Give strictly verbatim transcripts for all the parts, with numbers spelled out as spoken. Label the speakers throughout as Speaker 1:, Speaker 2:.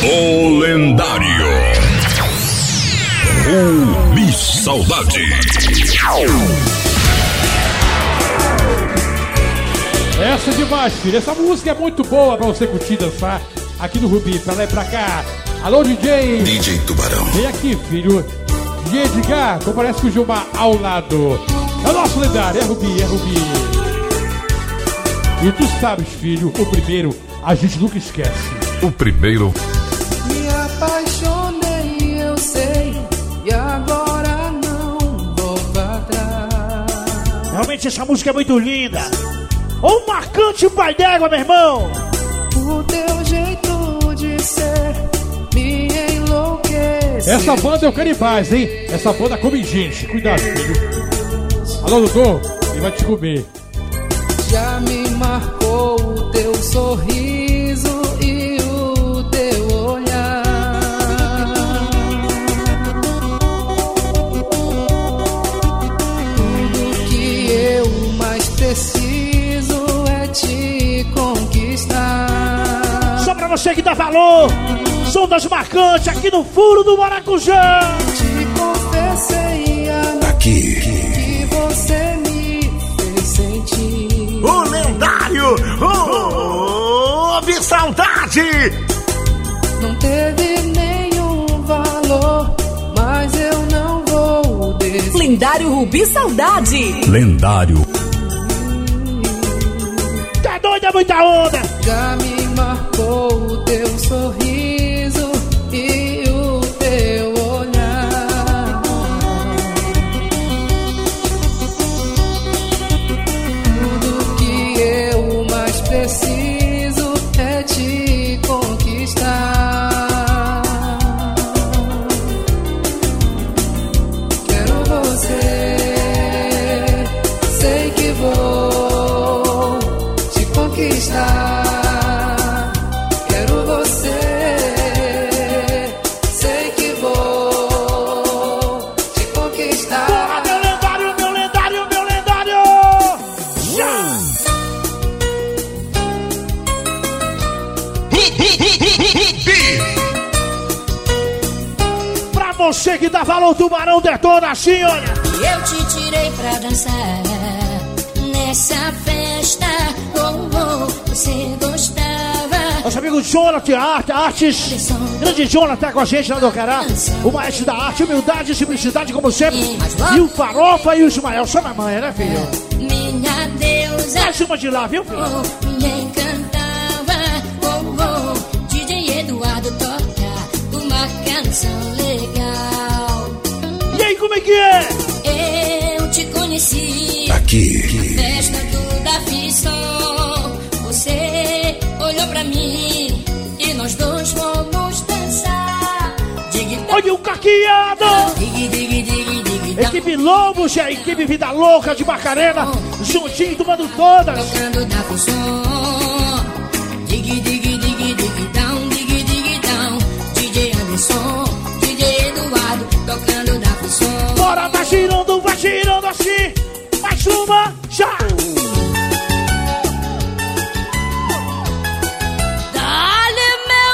Speaker 1: O lendário Rubi Saudade.
Speaker 2: Essa é demais, filho. Essa música é muito boa pra você curtir, dançar aqui no Rubi. Pra lá e pra cá. Alô, D J.
Speaker 1: D J Tubarão.
Speaker 2: Vem aqui, filho. D J Edgar, comparece com o Gilmar ao lado. É o nosso lendário, é Rubi, é Rubi. E tu sabes, filho, o primeiro a gente nunca esquece.
Speaker 1: O primeiro.
Speaker 3: Me apaixonei, eu sei, e agora não vou pra trás.
Speaker 4: Realmente essa música é muito linda. Ô marcante pai d'égua, meu irmão.
Speaker 3: O teu jeito de ser me enlouquece.
Speaker 2: Essa banda é o Canibais, hein? Essa banda come gente. Cuidado, filho. Alô, doutor, ele vai te comer.
Speaker 3: Já me marcou o teu sorriso e o teu olhar. Tudo que eu mais preciso é te conquistar.
Speaker 4: Só pra você que dá valor, som das marcantes aqui no Furo do Maracujá.
Speaker 3: Te confessei a
Speaker 1: Aqui.
Speaker 3: que você me fez sentir.
Speaker 4: O lendário Rubi Saudade.
Speaker 3: Não teve nenhum valor, mas eu não vou desistir.
Speaker 5: Lendário Rubi Saudade.
Speaker 1: Lendário.
Speaker 4: Tá doida, é muita onda.
Speaker 3: Já me marcou o teu sorriso e o teu olhar. Tudo que eu mais preciso é te conquistar. Quero você, sei que vou te conquistar. Quero você, sei que vou te conquistar.
Speaker 4: Porra, meu lendário, meu lendário, meu lendário. Já. Pra você que dá valor, Tubarão detona assim, olha.
Speaker 6: Eu te tirei pra dançar nessa festa. Oh, oh, você gostava.
Speaker 4: Nosso amigo Jonathan Arte, Artes. Grande Jonathan tá com a gente lá do Cará. O maestro da arte, humildade e simplicidade, como sempre. E o Farofa e o Ismael. Só na manhã, né, filho?
Speaker 6: Minha deusa.
Speaker 4: Mais uma de lá, viu, filho?
Speaker 6: Oh, me encantava. Oh, oh, D J Eduardo toca uma canção legal.
Speaker 4: E aí, como é que é?
Speaker 6: Eu te conheci
Speaker 1: Aqui.
Speaker 6: na festa do Davi Som. Você olhou pra mim e nós dois fomos dançar. Dig,
Speaker 4: Olha o caqueado!
Speaker 6: dig, dig, dig, dig,
Speaker 4: Equipe Lobos e a equipe Vida Louca de Macarena, juntinho, tomando todas.
Speaker 6: tocando da função. Dig, dig, dig, dig, down, dig, dig, down. D J Anderson, D J Eduardo, tocando da função.
Speaker 4: Bora, tá girando, vai girando assim. Mais uma, já!
Speaker 6: Dale, meu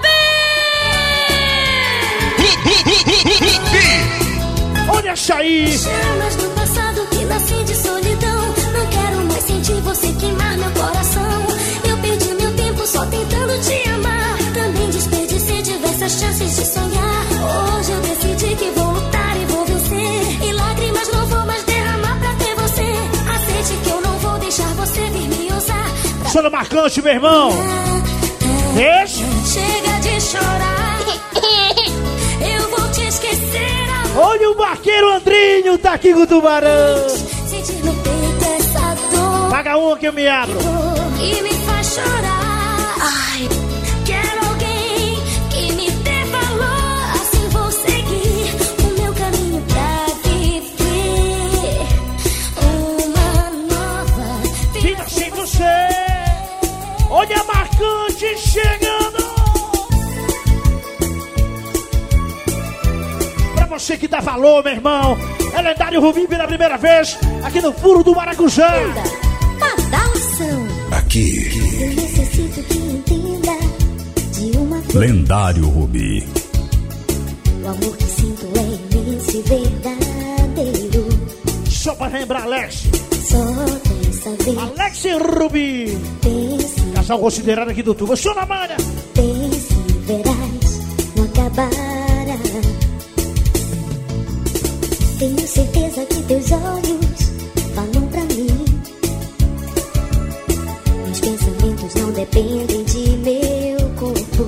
Speaker 6: Rubi!
Speaker 4: Olha essa aí!
Speaker 7: Chamas do passado que nasci de solidão. Não quero mais sentir você queimar meu coração. Eu perdi meu tempo só tentando te amar. Também desperdicei diversas chances de sonhar. Hoje eu decidi que vou lutar e vou vencer. E lágrimas não vou mais derramar pra ter você. Aceite que eu não vou deixar você vir me usar.
Speaker 4: Sona marcante, meu irmão! Deixa!
Speaker 7: Chega de chorar. Eu vou te esquecer, amor.
Speaker 4: Olha o vaqueiro Andrinho, tá aqui com o Tubarão!
Speaker 7: Sentir no peito essa dor.
Speaker 4: Paga uma que eu me abro!
Speaker 7: E me faz chorar. Ai, quero alguém que me dê valor. Assim vou seguir o meu caminho pra viver uma nova
Speaker 4: Vida sem você! Olha a marcante chegando! Pra você que dá valor, meu irmão! É lendário Rubi pela primeira vez aqui no Furo do Maracujá!
Speaker 7: Padalção.
Speaker 1: Aqui.
Speaker 7: Eu necessito que entenda de uma
Speaker 1: Lendário Rubi.
Speaker 7: O amor que sinto é imenso e verdadeiro.
Speaker 4: Só pra lembrar, Alex.
Speaker 7: Só dessa vez.
Speaker 4: Alex e Rubi.
Speaker 7: Pense,
Speaker 4: casal considerado aqui do Tuba. Só na manha.
Speaker 7: pense, verás, não acabará. Tenho certeza que teus olhos falam pra mim. Meus pensamentos não dependem de meu corpo.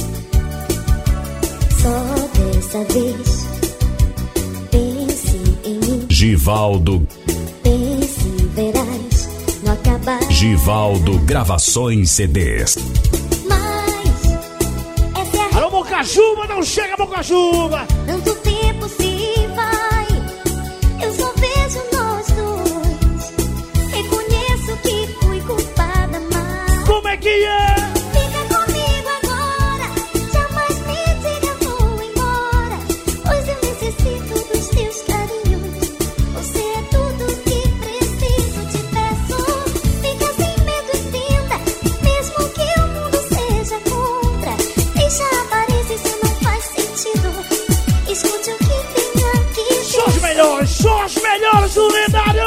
Speaker 7: Só dessa vez, pense em mim.
Speaker 1: Givaldo.
Speaker 7: Pense, verás, não acabar.
Speaker 1: Givaldo Gravações C Ds.
Speaker 7: Mas essa é a
Speaker 4: Alô, Bocajuba, não chega, Bocajuba.
Speaker 7: tanto tempo se vai. Eu só vejo nós dois. Reconheço que fui culpada, mas
Speaker 4: Como é que é?
Speaker 7: fica comigo agora. Jamais me diga vou embora, pois eu necessito dos teus carinhos. Você é tudo que preciso, te peço. Fica sem medo e tenta, mesmo que o mundo seja contra. Deixa a aparência, isso não faz sentido. Escute o que tem aqui.
Speaker 4: Só os melhores, só os melhores do lendário.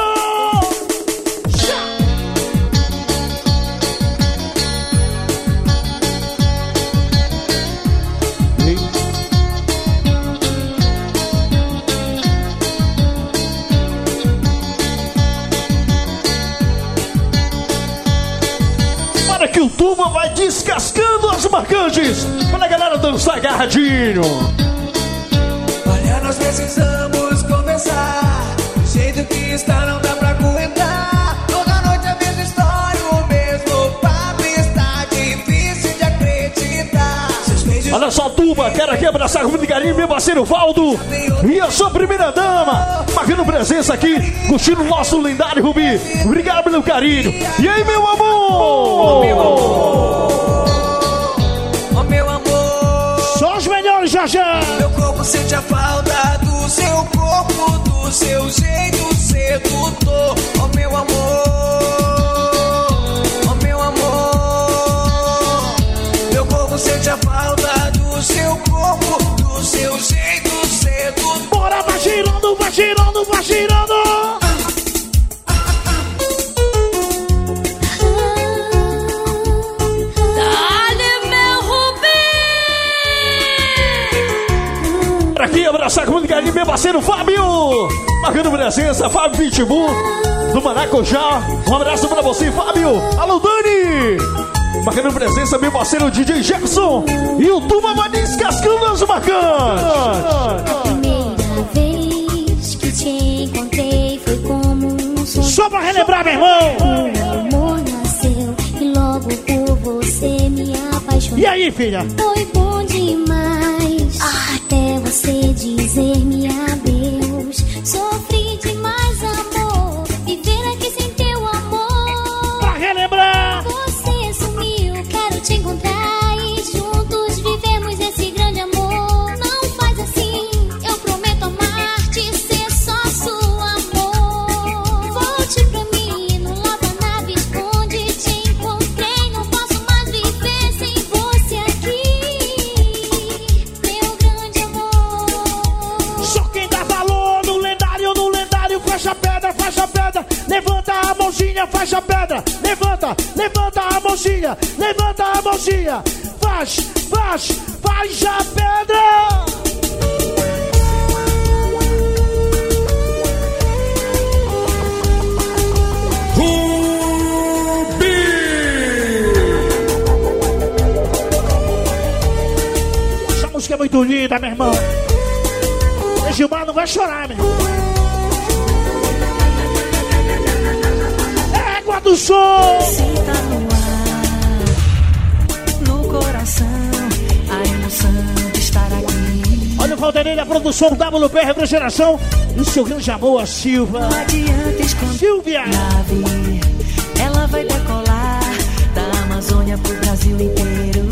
Speaker 4: Para que o Tuba vai descascando as marcantes para a galera dançar agarradinho.
Speaker 3: Olha, nós precisamos conversar. Do jeito que está, não dá pra aguentar. Toda noite a mesma história, o mesmo papo. Está difícil de acreditar. Seus beijos.
Speaker 4: Olha só, Tuba, quero aqui abraçar com muito carinho meu parceiro Valdo e a sua primeira dama, marcando presença aqui, curtindo o nosso lendário Rubi. Obrigado pelo carinho. E aí, meu amor?
Speaker 3: Meu amor, oh meu amor.
Speaker 4: Só os melhores, Jajá.
Speaker 3: Meu corpo sente a falta do seu corpo, do seu jeito sedutor. Oh meu amor, oh meu amor. Meu corpo sente a falta do seu corpo, do seu jeito sedutor.
Speaker 4: Bora, vai girando, vai girando, vai girando.
Speaker 6: Dale, meu Rubi!
Speaker 4: Pra aqui abraçar com muito carinho meu parceiro Fábio, marcando presença, Fábio Pitbull do Maracujá. Um abraço pra você, Fábio. Alô, Dani, marcando presença meu parceiro D J Jefferson. E o Tuba vai descascando as marcantes.
Speaker 7: primeira vez que te encontrei foi como um sonho.
Speaker 4: Só pra relembrar, meu irmão.
Speaker 7: O amor nasceu e logo por você me apaixonei.
Speaker 4: E aí, filha?
Speaker 7: Foi bom demais até você dizer-me adeus. Sofri demais, amor, viver aqui sem teu amor.
Speaker 4: Pra relembrar.
Speaker 7: Você sumiu, quero te encontrar e juntos vivemos esse grande amor. Não faz assim, eu prometo amar-te, ser só seu amor. Volte pra mim, no lava-nave, esconde, te encontrei. Não posso mais viver sem você aqui, meu grande amor.
Speaker 4: Só quem dá valor no lendário, no lendário, faixa a pedra, faixa a pedra. Levanta a mãozinha, faixa a pedra. Levanta, levanta a mãozinha, levanta a mãozinha. Faz, faz, faz a pedra. Essa música é muito linda, meu irmão. E Gilmar não vai chorar, meu irmão. Égua do som.
Speaker 8: Sinta no ar, no coração, a emoção de estar aqui.
Speaker 4: Olha o Valdeirão, a produção W P Refrigeração. E o seu grande amor, a Silva.
Speaker 8: Não adianta esconder
Speaker 4: Silvia.
Speaker 8: a nave, ela vai decolar da Amazônia pro Brasil inteiro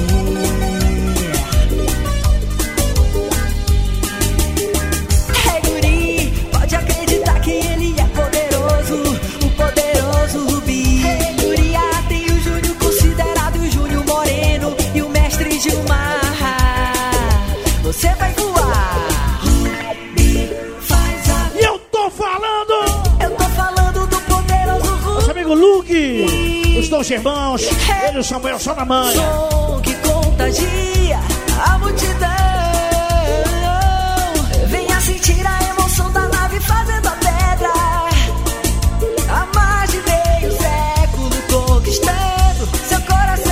Speaker 8: ver. É guri, pode acreditar que ele é poderoso, o poderoso Rubi. É guria, tem o Júnior considerado o Júnior Moreno e o mestre Gilmar.
Speaker 4: dois irmãos. Ele e o Samuel só na manha.
Speaker 8: Som que contagia a multidão. Venha sentir a emoção da nave fazendo a pedra. Há mais de meio século conquistando seu coração.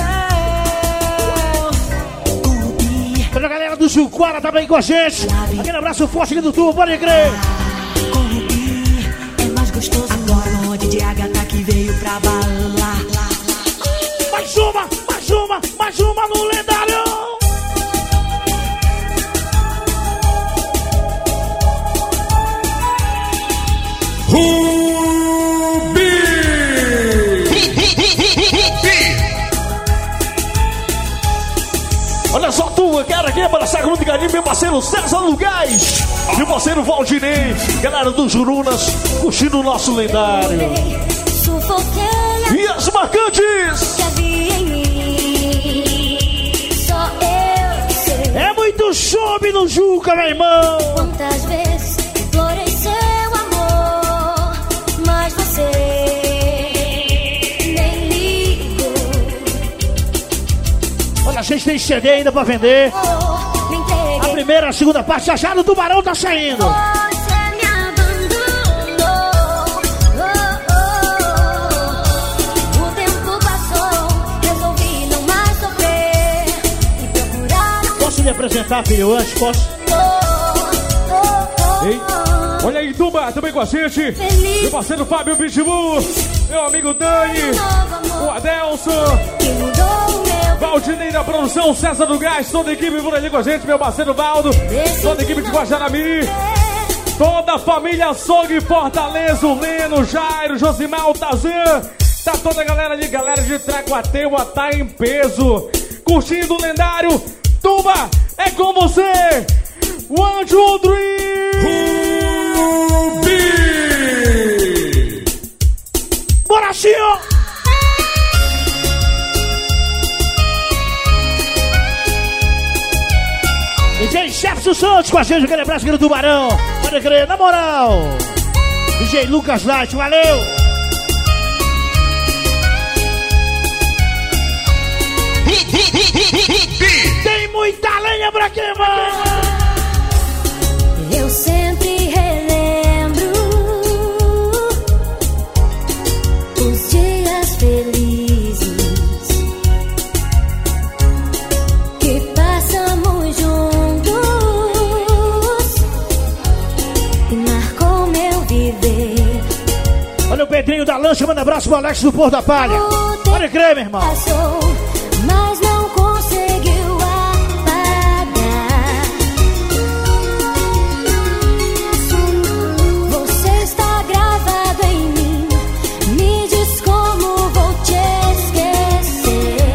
Speaker 8: Rubi.
Speaker 4: Toda a galera do Juquara também com a gente. Aquele abraço forte aqui do tubo, pode crer.
Speaker 8: Com Rubi é mais gostoso. Agora onde de Agatha que veio pra balar.
Speaker 4: Mais uma, mais uma, mais uma no lendário.
Speaker 1: Rubi!
Speaker 4: Olha só tu, cara, aqui é para essa de galinha, meu parceiro César Lugais, meu parceiro Valdinei, galera dos Jurunas, curtindo o nosso lendário.
Speaker 7: Sufoquei
Speaker 4: E as marcantes?
Speaker 7: que havia em mim. Só eu sei
Speaker 4: É muito chove no Juca, meu irmão.
Speaker 7: quantas vezes implorei seu amor, mas você nem ligou.
Speaker 4: Olha, a gente tem C D ainda pra vender.
Speaker 7: Me
Speaker 4: A
Speaker 7: entreguei.
Speaker 4: primeira, a segunda parte, já já no Tubarão tá saindo.
Speaker 7: Você me abandonou. Oh, oh. O tempo passou, resolvi não mais sofrer e procurar um
Speaker 4: Posso me apresentar, filho, antes? Posso?
Speaker 7: oh, oh,
Speaker 2: Ei,
Speaker 7: oh.
Speaker 2: olha aí, Tumba, também com a gente.
Speaker 7: Feliz.
Speaker 2: Meu parceiro Fábio Pitbull, meu amigo Dani,
Speaker 7: Novo
Speaker 2: o
Speaker 7: amor
Speaker 2: Adelson,
Speaker 7: que mudou o meu.
Speaker 2: Valdinei da produção, César do Gás, toda a equipe por ali com a gente, meu parceiro Valdo, toda a equipe de Guajarami, toda a família Sog Fortaleza, o Leno, Jairo, Josimar, o Tazan, tá toda a galera ali, galera de Traguateua, tá em peso, curtindo o lendário. Tumba, é com você, one, two, three.
Speaker 1: Rubi!
Speaker 4: Bora, senhor! D J Jefferson Santos com a gente, aquele abraço aqui do Tubarão. Pode crer, na moral. D J Lucas Light, valeu. Tem muita lenha pra queimar.
Speaker 7: Eu sempre relembro os dias felizes que passamos juntos e marcou meu viver.
Speaker 4: Olha o Pedrinho da lancha, manda abraço pro Alex do Porto da Palha. Pode crer, meu irmão.
Speaker 7: Passou, mas não conseguiu apagar. Você está gravado em mim. Me diz como vou te esquecer.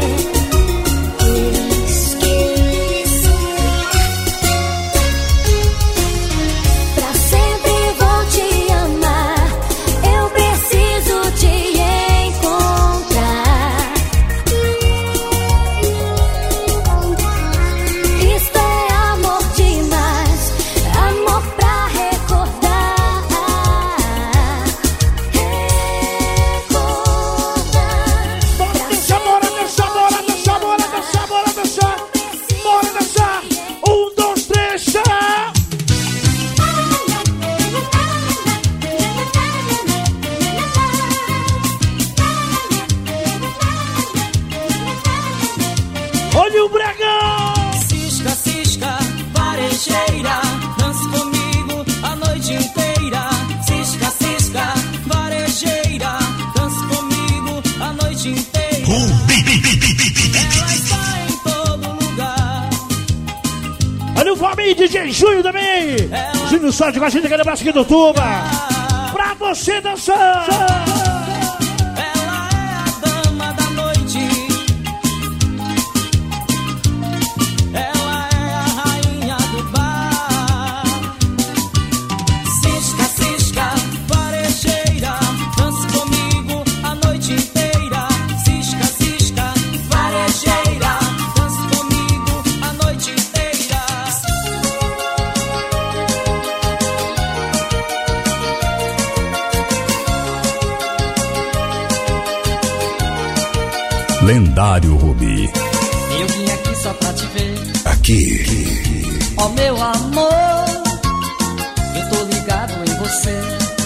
Speaker 7: Esquecer. Pra sempre vou te amar. Eu preciso te encontrar. Isto é amor demais, amor pra recordar. Recordar.
Speaker 4: Deixa, bora, deixa, bora, deixa, bora, deixa, bora, deixa. Bora deixar. Um, dois, três, já. Olha o Bregão.
Speaker 8: Cisca, cisca, varejeira, dance comigo a noite inteira. Cisca, cisca, varejeira, dance comigo a noite inteira. Ela está em todo lugar.
Speaker 4: Olha o Fabinho, D J Júnior também. Júnior só de com a gente, aquele abraço aqui do Tuba. Pra você dançar.
Speaker 8: Ela é a dama da noite. Ela é a rainha do bar. Cisca, cisca, varejeira, dance comigo a noite inteira. Cisca, cisca, varejeira, dance comigo a noite inteira.
Speaker 1: Lendário Rubi.
Speaker 8: Eu vim aqui só pra te ver.
Speaker 1: Aqui.
Speaker 8: Ó meu amor, eu tô ligado em você.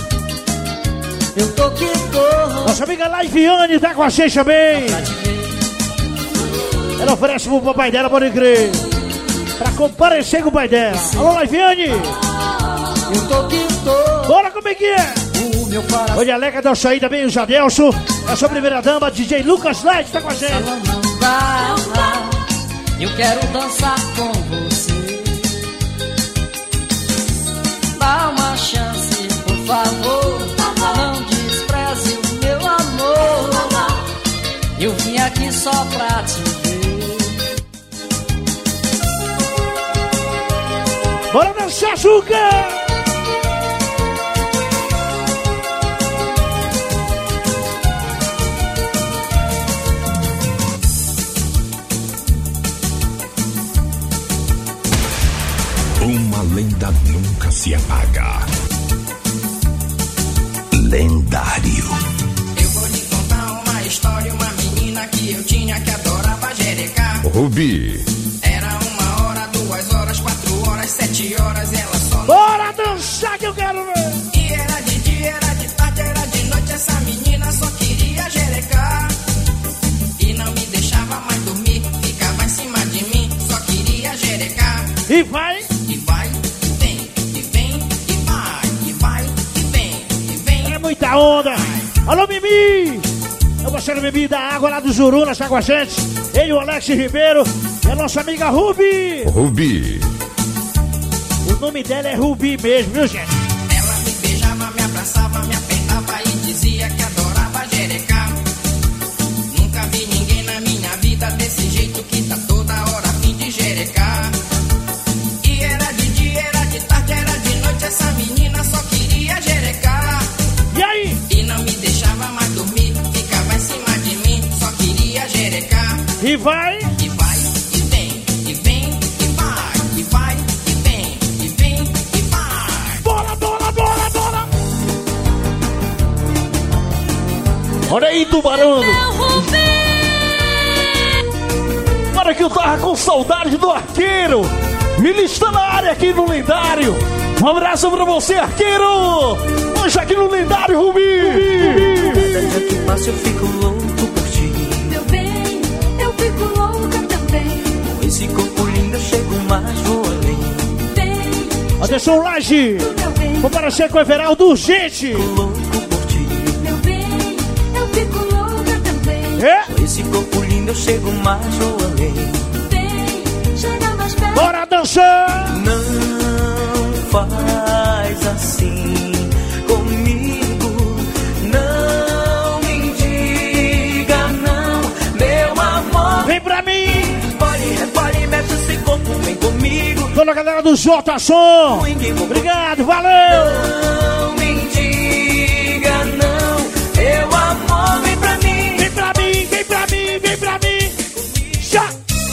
Speaker 8: Eu tô que tô.
Speaker 4: Nossa amiga Laiviane tá com a gente também.
Speaker 8: Pra te ver.
Speaker 4: Ela oferece pro papai dela, pode crer, pra comparecer com o pai dela. Alô, Laiviane.
Speaker 8: Eu tô que tô.
Speaker 4: Bora, como é que é?
Speaker 8: O meu coração.
Speaker 4: Olha, Aleca da Açaí também, o Jadelso. A sua primeira dama, D J Lucas Light, tá com a gente.
Speaker 8: Não dá. Eu quero dançar com você. Dá uma chance, por favor. Não despreze o meu amor. Eu vim aqui só pra te ver.
Speaker 4: Bora dançar, Juca!
Speaker 1: Uma lenda nunca se apaga. Lendário.
Speaker 3: Eu vou lhe contar uma história, uma menina que eu tinha que adorava jerecar.
Speaker 1: Rubi.
Speaker 3: Era uma hora, duas horas, quatro horas, sete horas, ela só...
Speaker 4: Bora dançar que eu quero ver!
Speaker 3: E era de dia, era de tarde, era de noite, essa menina só queria jerecar. E não me deixava mais dormir, ficava em cima de mim, só queria jerecar.
Speaker 4: E vai!
Speaker 3: E vai, e vem, e vem, e vai, e vai, e vem, e vem.
Speaker 4: É muita onda! Alô, Mimi! Eu gostei do Mimi da água lá do Juruna, está com a gente. Ele, o Alex Ribeiro, e a nossa amiga Rubi.
Speaker 1: Rubi.
Speaker 4: O nome dela é Rubi mesmo, viu, gente?
Speaker 3: Ela me beijava, me abraçava, me apertava e dizia que adorava jerecar. Nunca vi ninguém na minha vida desse jeito que tá toda hora a fim de jerecar. E era de dia, era de tarde, era de noite, essa menina só queria jerecar.
Speaker 4: E aí?
Speaker 3: E não me deixava mais dormir, ficava em cima de mim, só queria jerecar.
Speaker 4: E vai!
Speaker 3: E vai, e vem, e vem, e vai, e vai, e vem, e vem, e vai.
Speaker 4: Bora, bora, bora, bora! Olha aí, tubarão! Para que eu tava com saudade do arqueiro! Ele está na área aqui no Lendário! Um abraço pra você, arqueiro! Hoje aqui no Lendário, Rubi!
Speaker 8: Cada dia que passa eu fico louco por ti.
Speaker 7: Meu bem, eu fico louca também.
Speaker 8: Com esse corpo lindo eu chego mais, vou além.
Speaker 7: Bem,
Speaker 4: Atenção, Laje!
Speaker 7: meu bem,
Speaker 4: Comparecer com o Everaldo urgente!
Speaker 8: Fico louco por ti.
Speaker 7: meu bem, eu fico louca também.
Speaker 4: É?
Speaker 8: Com esse corpo lindo eu chego mais, vou além.
Speaker 7: Bem, chega mais perto.
Speaker 4: Bora dançar!
Speaker 8: Não faz assim comigo. Não me diga não, meu amor.
Speaker 4: Vem pra mim!
Speaker 8: Repare, repare, mexe esse corpo, vem comigo.
Speaker 4: Toda a galera do J Som! Obrigado, valeu!
Speaker 8: Não me diga não, meu amor, vem pra mim.
Speaker 4: Vem pra mim, vem pra mim, vem pra mim! Já!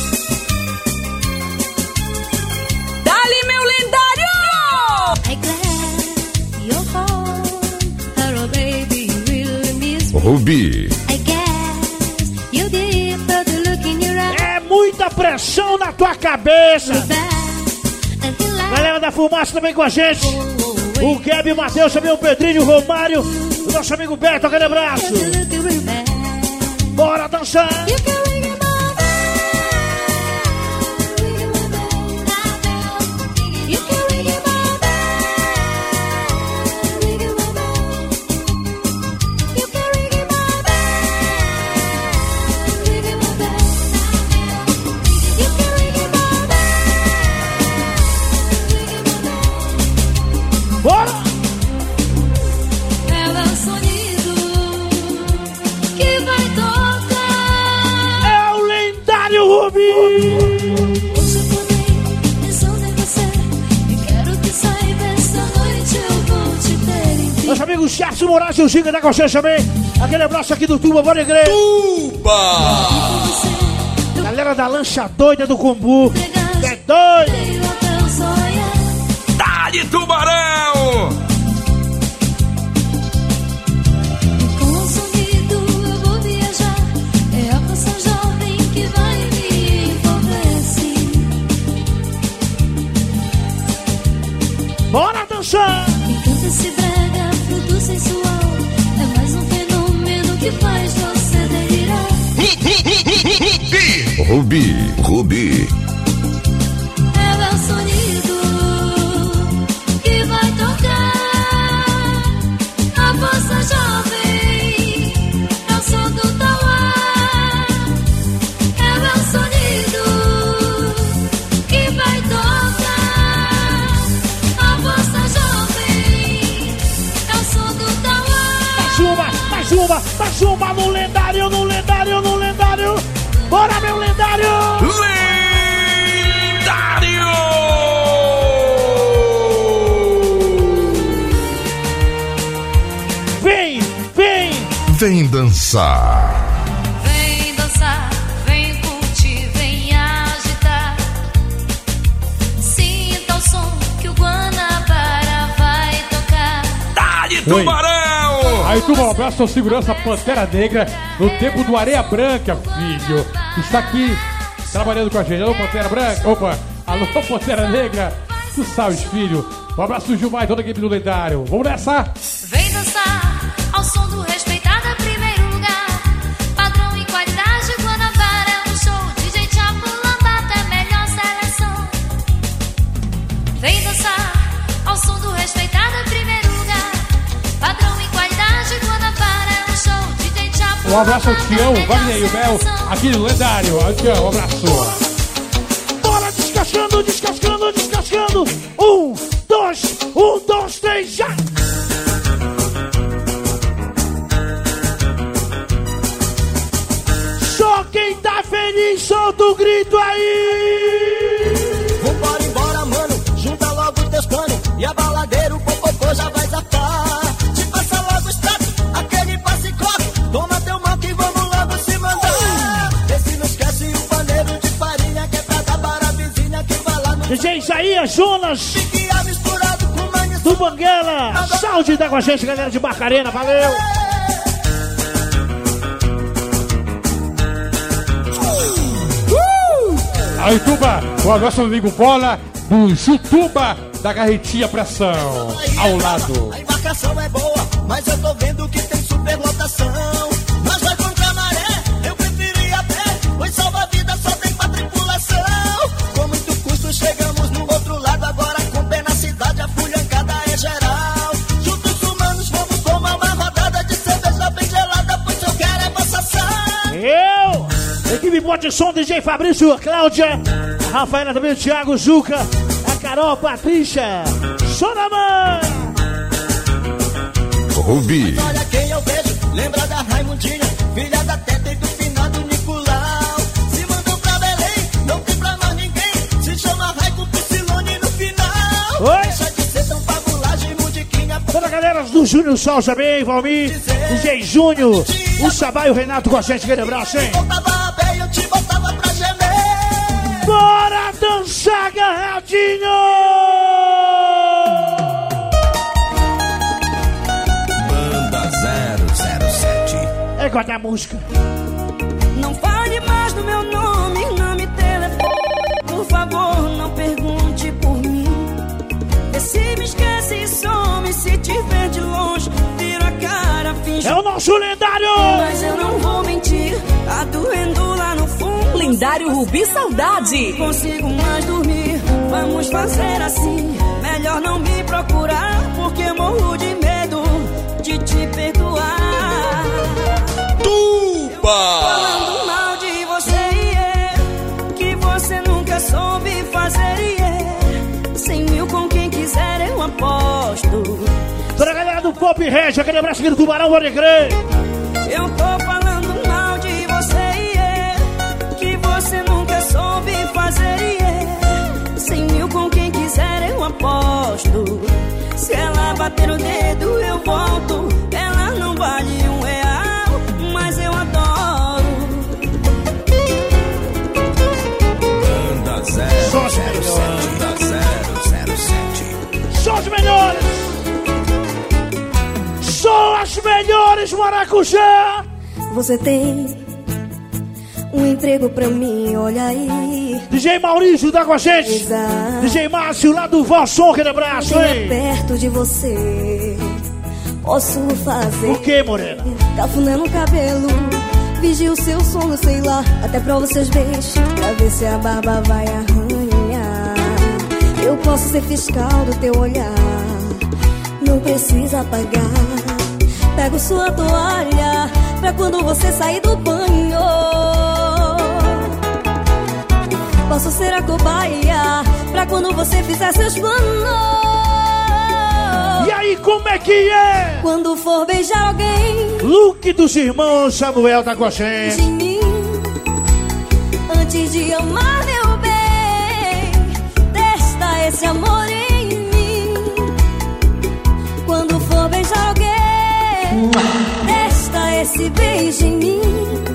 Speaker 5: Dali, meu lendário!
Speaker 7: I glad you're home. Hello, baby, you really miss me.
Speaker 1: Rubi.
Speaker 7: I guess you did, but the look in your eyes.
Speaker 4: É muita pressão na tua cabeça!
Speaker 7: Until I
Speaker 4: Galera da Fumaça também com a gente! O Keb, o Matheus, também o Pedrinho, o Romário, o nosso amigo Beto, aquele abraço! Bora dançar!
Speaker 7: You can ring in my bell. Ring in my bell. You can ring in my bell. Ring in my bell. You can ring in my bell. Ring in my bell. You can ring in my bell. Ring in my bell.
Speaker 4: Bora!
Speaker 7: É o sonido que vai tocar.
Speaker 4: É o Lendário Rubi!
Speaker 7: Hoje eu acordei pensando em você e quero que saiba essa noite eu vou te ter em mim.
Speaker 4: Nosso amigo Charles Moraes e o Giga da Consciência também. Aquele abraço aqui do Tuba, bora igreja.
Speaker 1: Tuba!
Speaker 4: Galera da lancha doida do Combu. É doido!
Speaker 7: Até o sonhar.
Speaker 1: Dali, tubarão!
Speaker 7: Com o sonido eu vou viajar. É a passagem
Speaker 4: dançar.
Speaker 7: Quem canta se brega, fruto sensual, é mais um fenômeno que faz você delirar.
Speaker 1: Rubi, Rubi.
Speaker 7: É o sonido que vai tocar a vossa jovem, é o som do tauá. É o sonido que vai tocar a vossa jovem, é o som do tauá.
Speaker 4: Mais uma, mais uma, mais uma no lendário, no lendário, no lendário. Bora, meu lendário!
Speaker 1: Lendário!
Speaker 4: Vem, vem!
Speaker 1: Vem dançar.
Speaker 7: Vem dançar, vem curtir, vem agitar. Sinta o som que o Guanabara vai tocar.
Speaker 1: Dá-lhe, tubarão!
Speaker 2: Aí, turma, um abraço ao segurança Pantera Negra no tempo do Areia Branca, filho. Está aqui trabalhando com a gente. Alô, Pantera Branca. Opa, alô, Pantera Negra. Tu sabes, filho. Um abraço do Gilmar e toda a equipe do Lendário. Vamos nessa!
Speaker 7: Vem dançar ao som do respeitado em primeiro lugar. Padrão e qualidade, Guanabara é um show. D J Chapo, Lambada é a melhor seleção. Vem dançar ao som do respeitado em primeiro lugar. Padrão e qualidade, Guanabara é um show. D J Chapo,
Speaker 2: Um abraço ao Tião,
Speaker 7: Lambada é a
Speaker 2: Wagner e o
Speaker 7: melhor
Speaker 2: Bel,
Speaker 7: seleção.
Speaker 2: aqui do Lendário. Aí, Tião, um abraço.
Speaker 4: Bora descascando, descascando, descascando. Um, dois, um, dois, três, já! Só quem tá feliz solta o grito aí!
Speaker 3: Vambora embora, mano, junta logo os teus panos e a baladeira, o popopô já vai zafar. Te passa logo os pratos, aquele passe copo. Toma teu mal que vamos logo se mandar. Vê se não esquece o paneiro de farinha que é pra dar para a vizinha que vai lá no
Speaker 4: D J Isaías, Jonas,
Speaker 3: pique misturado com mangue.
Speaker 4: do Banguela. Saúde, tá com a gente, galera de Barcarena, valeu!
Speaker 2: Aí, Tuba, um abraço ao amigo Bola do Jutuba da Carretinha Pressão. Ao lado.
Speaker 3: A embarcação é boa, mas eu tô vendo que tem superlotação. Mas vai contra a maré, eu preferia a pé, pois salva-vida só tem pra tripulação. Com muito custo chegamos no outro lado, agora com pé na cidade a fulhancada é geral. Juntos humanos vamos tomar uma rodada de cerveja bem gelada, pois eu quero é vossa ação.
Speaker 4: Eu! Equipe Bote Som, D J Fabrício, a Cláudia, a Rafaela também, o Thiago, Juca, a Carol, a Patrícia, Sonamã!
Speaker 1: Rubi.
Speaker 3: Olha quem eu vejo, lembra da Raimundinha, filha da Teta e do finado Nicolau. Se mandou pra Belém, não tem pra mais ninguém, se chama Raico Piscilone no final.
Speaker 4: Oi?
Speaker 3: Deixa de ser tão fabulagem, mudiquinha.
Speaker 4: Toda a galera do Júnior Sol também, Valmir, D J Júnior, o Sabá e o Renato com a gente, aquele abraço, hein?
Speaker 3: Voltava a pé, eu te botava pra gemer.
Speaker 4: Bora dançar, agarradinho!
Speaker 1: Banda zero zero sete.
Speaker 4: É qual é a música?
Speaker 8: Não fale mais do meu nome, não me telefone. Por favor, não pergunte por mim. Vê se me esquece e some. Se te ver de longe, viro a cara, finge.
Speaker 4: É o nosso lendário!
Speaker 8: Mas eu não vou mentir, tá doendo lá no fundo.
Speaker 5: Lendário Rubi Saudade.
Speaker 8: Não consigo mais dormir, vamos fazer assim. Melhor não me procurar, porque morro de medo de te perdoar.
Speaker 1: Tuba!
Speaker 8: Falando mal de você, yeah, que você nunca soube fazer, yeah. Cem mil com quem quiser eu aposto.
Speaker 4: Toda a galera do Pop Red, aquele abraço aqui do Tubarão, pode crer!
Speaker 8: Eu tô falando mal de você, yeah, que você nunca soube fazer, yeah. Cem mil com quem quiser eu aposto. Se ela bater o dedo eu volto. Ela não vale um real, mas eu adoro.
Speaker 1: Banda zero zero sete. Banda zero zero sete.
Speaker 4: Só os melhores! Só as melhores, Maracujá!
Speaker 7: Você tem
Speaker 8: um emprego pra mim, olha aí.
Speaker 4: D J Maurício tá com a gente.
Speaker 8: Exato.
Speaker 4: D J Márcio lá do Valson, aquele abraço, hein?
Speaker 8: Perto de você, posso fazer
Speaker 4: o que, morena?
Speaker 8: cafuné no cabelo, vigio o seu sono, sei lá, até provo seus beijos, pra ver se a barba vai arranhar. Eu posso ser fiscal do teu olhar, não precisa pagar. Pego sua toalha pra quando você sair do banho. Posso ser a cobaia pra quando você fizer seus planos.
Speaker 4: E aí, como é que é?
Speaker 8: Quando for beijar alguém,
Speaker 4: Luke dos irmãos Samuel tá com a gente.
Speaker 8: de mim, antes de amar meu bem, testa esse amor em mim. Quando for beijar alguém, testa esse beijo em mim.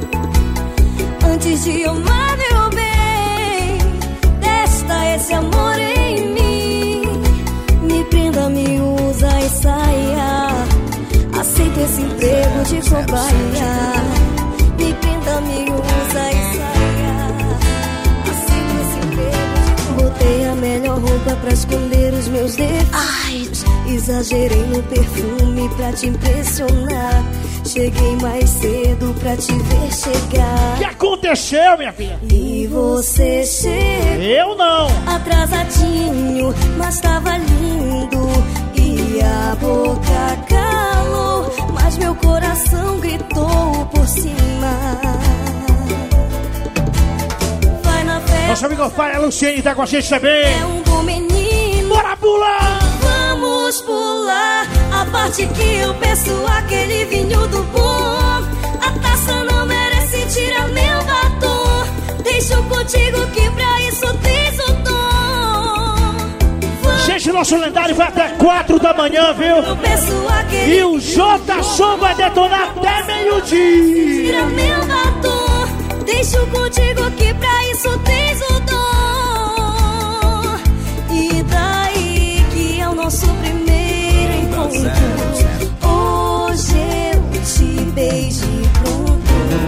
Speaker 8: Antes de amar meu bem, testa esse amor em mim. Me prenda, me usa e saia, aceito esse emprego de cobaia. Me prenda, me usa e saia, aceito esse emprego de... Botei a melhor roupa pra esconder os meus defeitos, exagerei no perfume pra te impressionar. Cheguei mais cedo pra te ver chegar.
Speaker 4: O que aconteceu, minha filha?
Speaker 8: E você chegou,
Speaker 4: eu não,
Speaker 8: atrasadinho, mas tava lindo. E a boca calou, mas meu coração gritou por cima. Vai na festa,
Speaker 4: nossa amiga Faia Luciene tá com a gente também.
Speaker 8: é um bom menino.
Speaker 4: Bora pular!
Speaker 8: Vamos pular a parte que eu peço, aquele vinho do bom. A taça não merece tirar meu batom. Deixo contigo que pra isso tens o dom. Vamos,
Speaker 4: Gente, nosso lendário vai até quatro da manhã, viu?
Speaker 8: eu peço aquele
Speaker 4: E o J Som vai detonar até meio-dia.
Speaker 8: tira meu batom. Deixo contigo que pra isso tens o dom. E daí que é o nosso primeiro encontro. Hoje eu te beijo e pronto.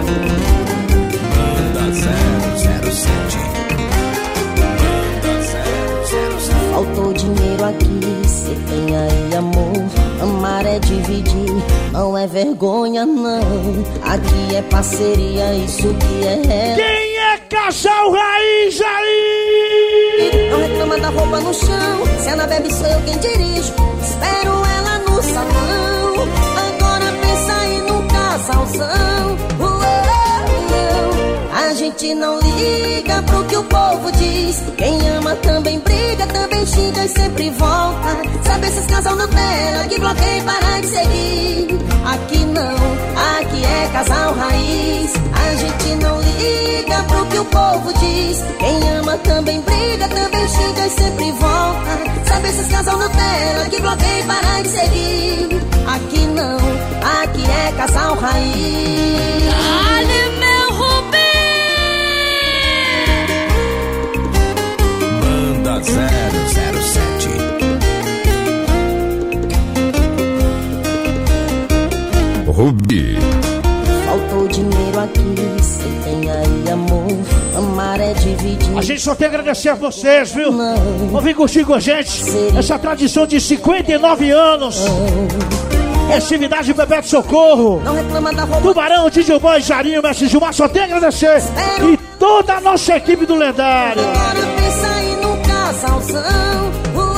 Speaker 1: Manda zero zero sete. Manda zero zero sete.
Speaker 9: Faltou dinheiro aqui, cê tem aí amor. Amar é dividir, não é vergonha não. Aqui é parceria, isso que é.
Speaker 4: Quem é casal raiz aí?
Speaker 9: Não reclama da roupa no chão, se ela bebe sou eu quem dirijo. Espero ela no salão, agora pensa aí no casalzão. Uou, a gente não liga pro que o povo diz. Quem ama também briga, também xinga e sempre volta. Sabe esses casal Nutella que bloqueia e para de seguir? Aqui não, aqui é casal raiz. A gente não liga pro que o povo diz. Quem ama também briga, também xinga e sempre volta. Sabe esses casal Nutella que bloqueia e para de seguir? Aqui não, aqui é casal raiz.
Speaker 8: Olha meu Rubinho.
Speaker 1: Manda zero zero sete. Rubi.
Speaker 9: Faltou dinheiro aqui, cê tem aí amor. Amar é dividir.
Speaker 4: A gente só tem a agradecer a vocês, viu?
Speaker 9: Não.
Speaker 4: Vão vir curtir com a gente essa tradição de cinquenta e nove anos. Festividade de Bebeto Socorro.
Speaker 9: Não reclama da roupa.
Speaker 4: Tubarão, Tio Boy, Jarinho, Mestre Gilmar, só tem a agradecer. E toda a nossa equipe do Lendário.
Speaker 9: Agora pensa aí no casalzão. Uou,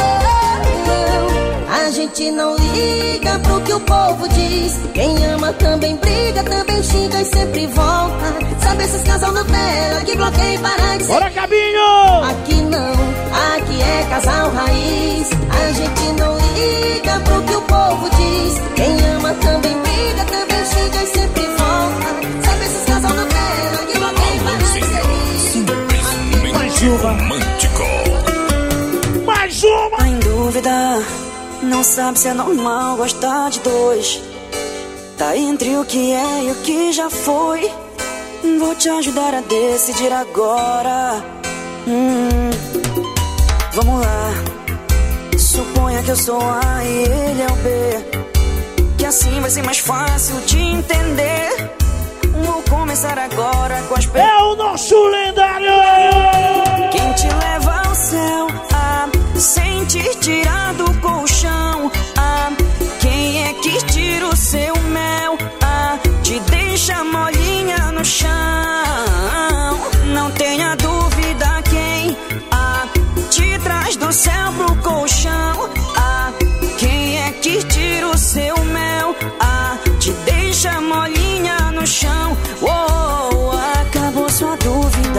Speaker 9: a gente não liga pro que o povo diz. Quem ama também briga, também xinga e sempre volta. Sabe esses casal Nutella que bloqueia e para de seguir?
Speaker 4: Bora, Cabinho!
Speaker 9: Aqui não, aqui é casal raiz. A gente não liga pro que o povo diz. Quem ama também briga, também xinga e sempre volta. Sabe esses casal Nutella que bloqueia e para de seguir?
Speaker 4: Mais uma.
Speaker 1: Romântico.
Speaker 4: Mais uma!
Speaker 10: Tá em dúvida, não sabe se é normal gostar de dois. Tá entre o que é e o que já foi. Vou te ajudar a decidir agora. Hum, vamos lá. Suponha que eu sou A e ele é o B, que assim vai ser mais fácil de entender. O começar agora com as
Speaker 11: É o nosso lendário!
Speaker 10: Quem te leva ao céu, ah, sem te tirar do colchão, ah, quem é que tira o seu mel, ah, te deixa molinha no chão. Não tenha dúvida quem, ah, te traz do céu pro colchão, ah, quem é que tira o seu mel, ah, te deixa molinha no chão. Oh, acabou sua dúvida.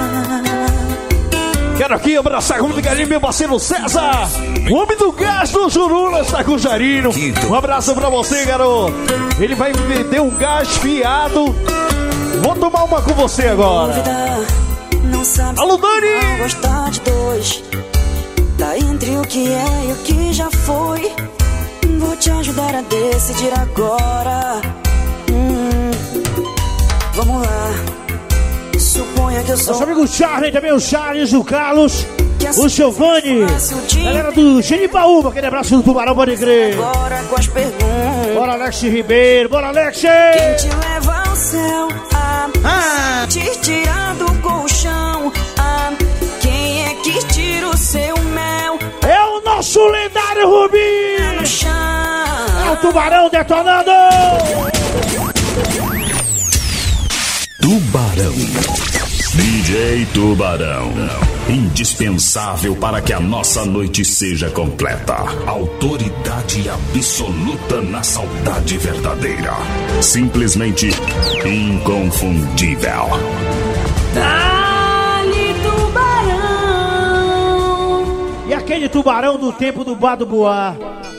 Speaker 4: Quero aqui abraçar com muito carinho meu parceiro César, o homem do gás do Jurula, está com o Jarino. Um abraço pra você, garoto. Ele vai me vender um gás fiado. Vou tomar uma com você agora.
Speaker 10: Não sabe.
Speaker 4: Alô, Dani!
Speaker 10: Gostar de dois. Tá entre o que é e o que já foi. Vou te ajudar a decidir agora. Hum, vamos lá. Suponha que eu sou.
Speaker 11: Nosso amigo Charlie, também o Charles, o Carlos, o Giovanni, galera do Genipaúba, aquele abraço do Tubarão, pode crer.
Speaker 10: Agora com as perguntas.
Speaker 11: Bora, Alex Ribeiro, bora, Alex!
Speaker 10: Quem te leva ao céu, ah, ah. te tirar do colchão, ah, quem é que tira o seu mel?
Speaker 11: É o nosso lendário Rubi!
Speaker 10: No chão.
Speaker 11: É o Tubarão detonando!
Speaker 1: Tubarão. D J Tubarão. Indispensável para que a nossa noite seja completa. Autoridade absoluta na saudade verdadeira. Simplesmente inconfundível.
Speaker 8: Dali Tubarão.
Speaker 11: E aquele tubarão do tempo do Bar do Boá.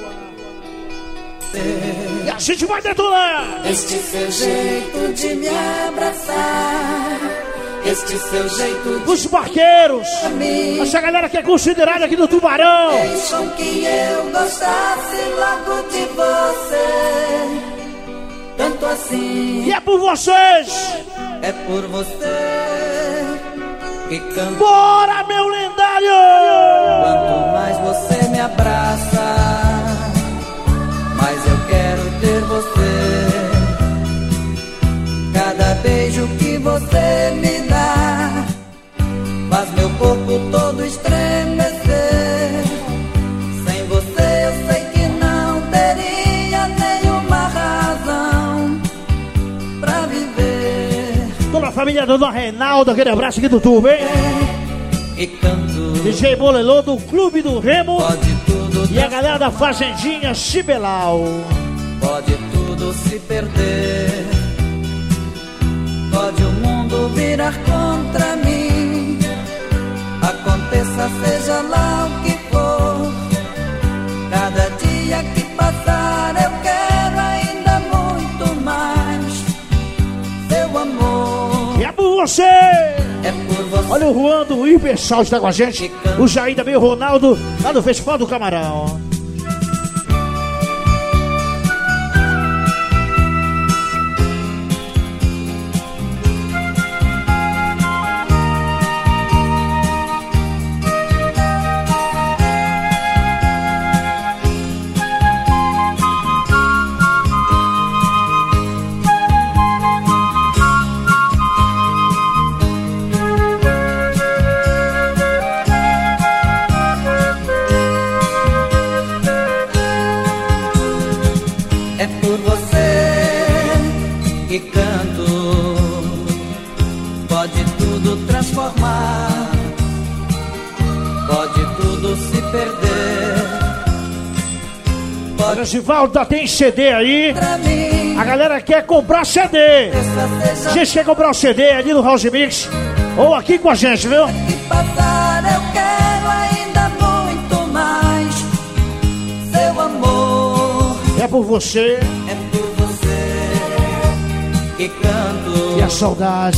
Speaker 11: E a gente vai detonar.
Speaker 3: Este seu jeito de me abraçar, este seu jeito de
Speaker 11: os barqueiros, essa galera que é considerada aqui do Tubarão,
Speaker 3: deixam que eu gostasse logo de você. Tanto assim.
Speaker 11: E é por vocês.
Speaker 3: É por você que canto.
Speaker 11: Bora, meu lendário!
Speaker 3: Quanto mais você me abraça, mas eu quero ter você. Cada beijo que você me dá faz meu corpo todo estremecer. Sem você eu sei que não teria nenhuma razão pra viver.
Speaker 11: Toda a família da Dona Reinaldo, aquele abraço aqui do tubo, hein?
Speaker 3: E canto
Speaker 11: D J Bolelô do Clube do Remo.
Speaker 3: Pode tudo
Speaker 11: e a galera da Fazendinha Chibelau.
Speaker 3: Pode tudo se perder, pode o mundo virar contra mim. Aconteça seja lá o que for, cada dia que passar eu quero ainda muito mais seu amor.
Speaker 11: E é por você.
Speaker 3: É por você.
Speaker 11: Olha o Juan do Hipersal está com a gente. O Jair também, o Ronaldo, lá do Festival do Camarão.
Speaker 3: Que canto, pode tudo transformar, pode tudo se perder.
Speaker 11: Olha, Givaldo, tem C D aí. A galera quer comprar C D. A gente quer comprar um C D ali no House Mix ou aqui com a gente, viu?
Speaker 3: Que passar eu quero ainda muito mais seu amor.
Speaker 11: É por você.
Speaker 3: É por que canto
Speaker 11: e a saudade.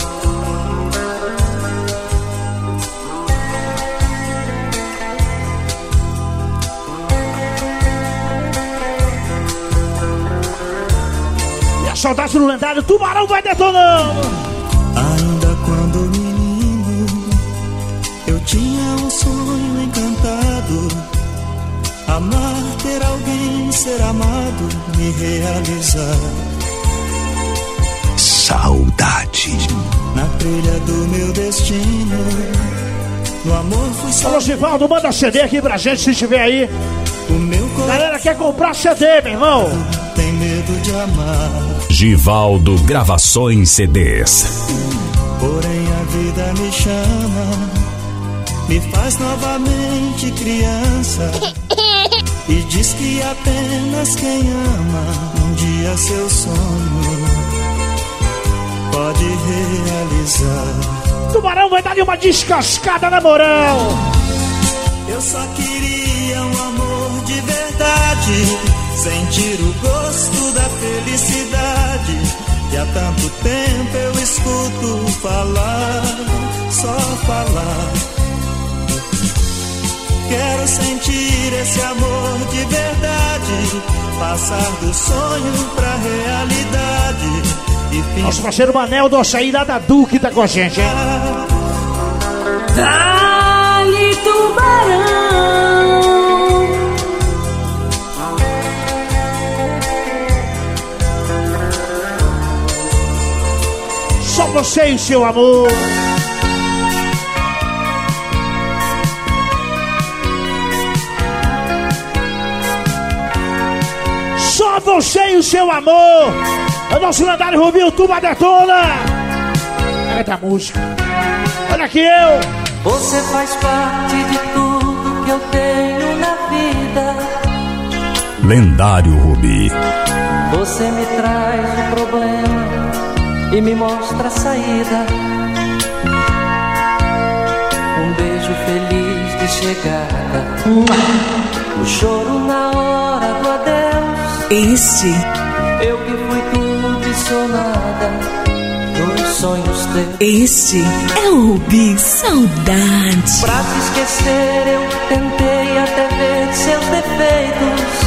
Speaker 11: E a saudade do lendário Tubarão vai detonando.
Speaker 12: Ainda quando menino eu tinha um sonho encantado, amar, ter alguém, ser amado, me realizar.
Speaker 1: saudade.
Speaker 12: Na trilha do meu destino, no amor fui só.
Speaker 11: Alô, Givaldo, manda C D aqui pra gente se estiver aí.
Speaker 12: O meu coração
Speaker 11: galera quer comprar C D, meu irmão.
Speaker 12: tem medo de amar.
Speaker 1: Givaldo Gravações C Ds.
Speaker 12: Porém a vida me chama, me faz novamente criança e diz que apenas quem ama um dia seu sonho pode realizar.
Speaker 11: Tubarão vai dar uma descascada na moral.
Speaker 12: Eu só queria um amor de verdade, sentir o gosto da felicidade que há tanto tempo eu escuto falar, só falar. Quero sentir esse amor de verdade, passar do sonho pra realidade. E fim...
Speaker 11: Nosso parceiro Manel do Açaí lá da Duque tá com a gente, hein?
Speaker 8: Dali Tubarão.
Speaker 11: Só você e seu amor. Só você e o seu amor. É o nosso lendário Rubinho Tuba Detona. Eita música. Olha aqui eu.
Speaker 13: Você faz parte de tudo que eu tenho na vida.
Speaker 1: Lendário Rubi.
Speaker 13: Você me traz o problema e me mostra a saída. Um beijo feliz de chegada, o choro na hora do adeus.
Speaker 5: Este
Speaker 13: eu que fui tudo e sou nada dos sonhos teus.
Speaker 5: Este é o Rubi Saudade.
Speaker 13: Pra te esquecer eu tentei até ver seus defeitos.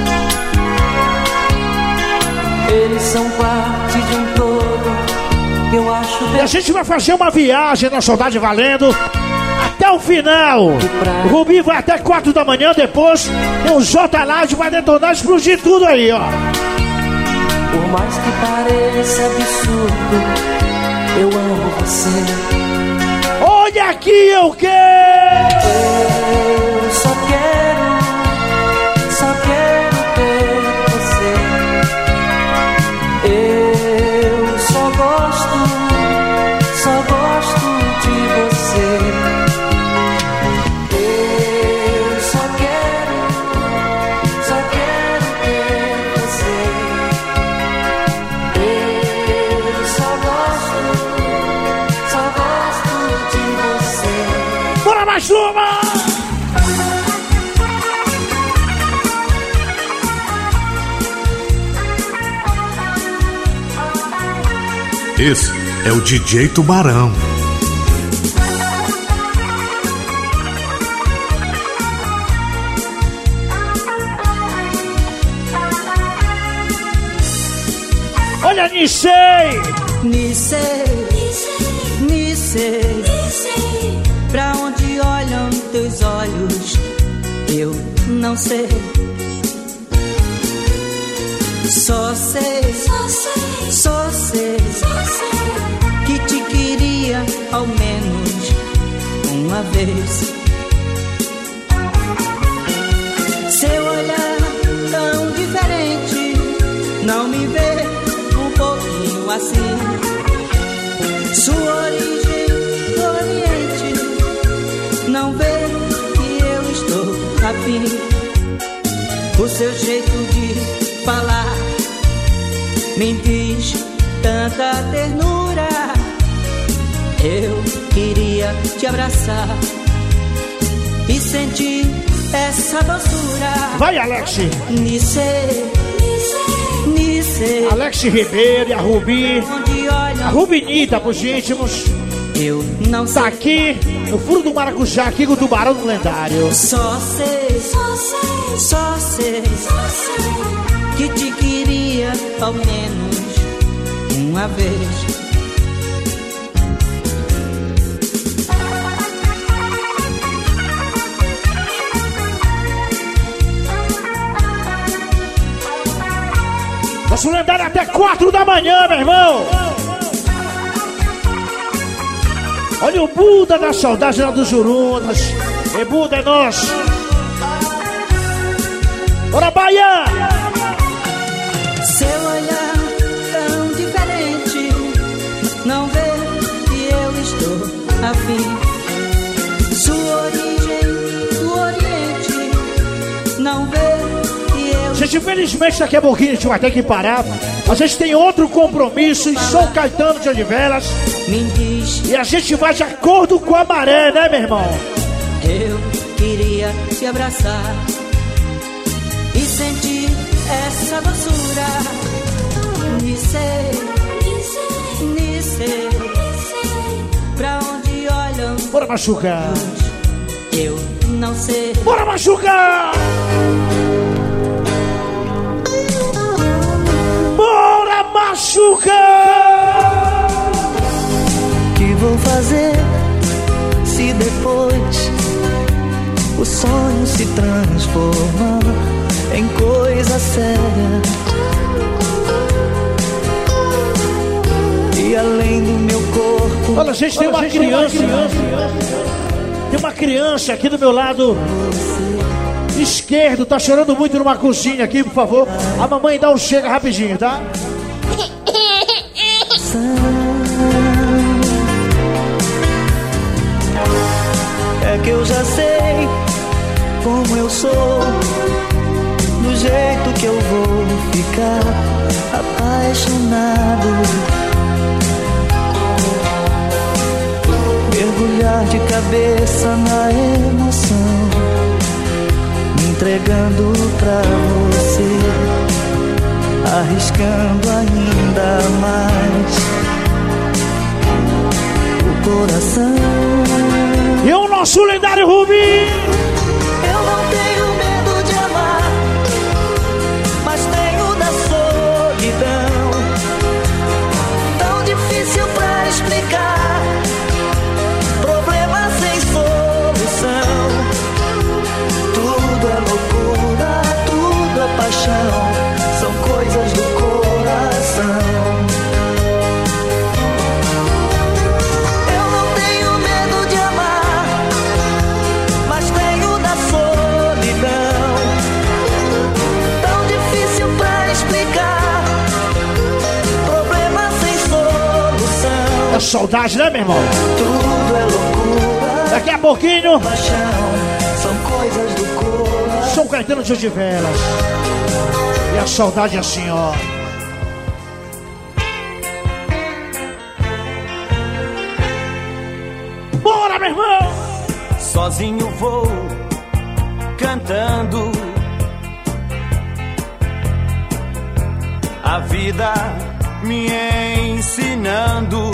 Speaker 13: Eles são parte de um todo que eu acho bem.
Speaker 11: E a gente vai fazer uma viagem na Saudade valendo até o final. O Rubi vai até quatro da manhã, depois tem o J Live, vai detonar, explodir tudo aí, ó.
Speaker 13: Por mais que pareça absurdo, eu amo você.
Speaker 11: Olha aqui, eu quero.
Speaker 13: Eu só quero, só quero ter você. Eu só gosto, só gosto de você. Eu só quero, só quero ter você. Eu só gosto, só gosto de você.
Speaker 11: Bora mais uma!
Speaker 1: Esse é o D J Tubarão.
Speaker 11: Olha, Nissei!
Speaker 8: Nissei, Nissei, pra onde olham teus olhos, eu não sei. Só sei, só sei, só sei, que te queria ao menos uma vez. Seu olhar tão diferente não me vê um pouquinho assim. Sua origem do Oriente não vê que eu estou afim. O seu jeito de falar me diz tanta ternura. Eu queria te abraçar e sentir essa doçura.
Speaker 11: Vai, Alex!
Speaker 8: Nissei, Nissei,
Speaker 11: Alex Ribeiro e a Rubi. A Rubinita pros íntimos.
Speaker 8: Eu não sei.
Speaker 11: Tá aqui no Furo do Maracujá, aqui com o Tubarão do Lendário.
Speaker 8: Só sei, só sei, só sei, só sei que te queria ao menos uma vez.
Speaker 11: Nosso Lendário até quatro da manhã, meu irmão. Olha o Buda da saudade lá dos Jurundas. E Buda é nós. Bora, Bahia!
Speaker 10: Seu olhar tão diferente, não vê que eu estou afim. Sua origem do Oriente, não vê que eu...
Speaker 11: Gente, infelizmente daqui a pouquinho a gente vai ter que parar. A gente tem outro compromisso em São Caetano de Odivelas. E a gente vai de acordo com a maré, né, meu irmão?
Speaker 10: Eu queria te abraçar e sentir essa doçura. Nice, Nice, pra onde olham.
Speaker 11: Bora machucar.
Speaker 10: Eu não sei.
Speaker 11: Bora machucar. Bora machucar.
Speaker 10: Que vou fazer se depois o sonho se transforma em coisa séria? E além do meu corpo...
Speaker 11: Olha, gente, tem uma gente criança, tem uma criança. Tem uma criança aqui do meu lado esquerdo, tá chorando muito numa cozinha aqui, por favor. A mamãe dá um chega rapidinho, tá?
Speaker 10: É que eu já sei como eu sou, do jeito que eu vou ficar apaixonado, mergulhar de cabeça na emoção, me entregando pra você, arriscando ainda mais o coração.
Speaker 11: E o nosso lendário Rubi.
Speaker 10: Eu não tenho medo de amar, mas tenho da solidão, tão difícil pra explicar, problema sem solução. Tudo é loucura, tudo é paixão, são coisas do coração.
Speaker 11: É saudade, né, meu irmão?
Speaker 10: Tudo é loucura.
Speaker 11: Daqui a pouquinho,
Speaker 10: Paixão, são coisas do coração.
Speaker 11: São Caetano de Odivelas. E a saudade é assim, ó. Bora, meu irmão!
Speaker 3: Sozinho vou cantando a vida me ensinando.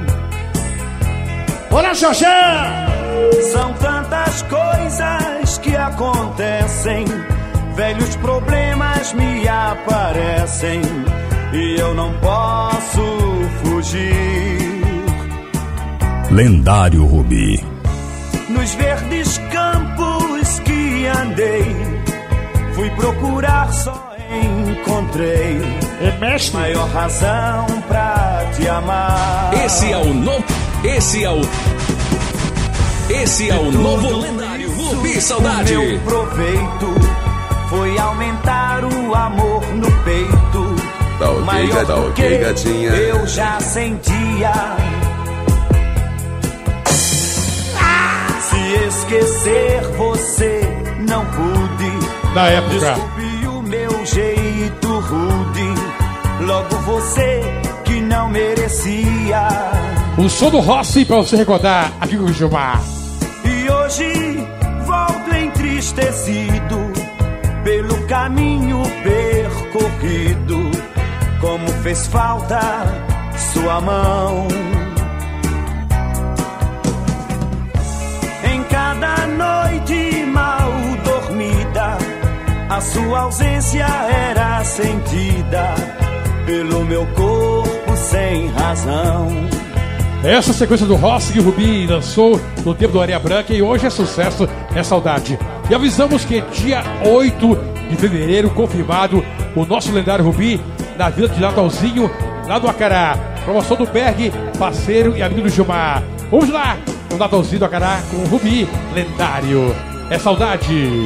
Speaker 11: Bora, Xoxé!
Speaker 3: São tantas coisas que acontecem, velhos problemas me aparecem e eu não posso fugir.
Speaker 1: Lendário Rubi.
Speaker 3: Nos verdes campos que andei, fui procurar, só encontrei
Speaker 11: é mestre.
Speaker 3: Maior razão pra te amar.
Speaker 1: Esse é o novo. Esse é o. Esse é o novo lendário Rubi Saudade.
Speaker 3: O meu proveito foi aumentar o amor no peito.
Speaker 14: Tá ok,
Speaker 3: maior
Speaker 14: tá ok, gatinha.
Speaker 3: Eu já sentia. Se esquecer você não pude.
Speaker 2: Na época.
Speaker 3: Desculpe o meu jeito rude. Logo você que não merecia.
Speaker 2: O som do Rossi pra você recordar aqui com o Gilmar.
Speaker 3: E hoje volto entristecido pelo caminho percorrido. Como fez falta sua mão. Em cada noite mal dormida, a sua ausência era sentida pelo meu corpo sem razão.
Speaker 2: Essa sequência do Rossi que o Rubi lançou no tempo do Areia Branca e hoje é sucesso, é saudade. E avisamos que dia oito de fevereiro, confirmado, o nosso lendário Rubi na Vila de Natalzinho, lá do Acará. Promoção do Berg, parceiro e amigo do Gilmar. Vamos lá, o Natalzinho do Acará com o Rubi, lendário. É saudade.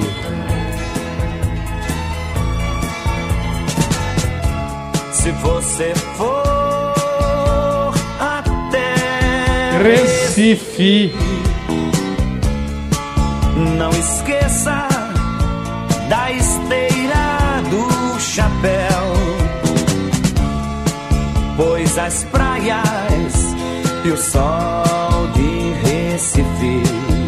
Speaker 12: Se você for até
Speaker 2: Recife,
Speaker 12: não esqueça da esteira do chapéu, pois as praias e o sol de Recife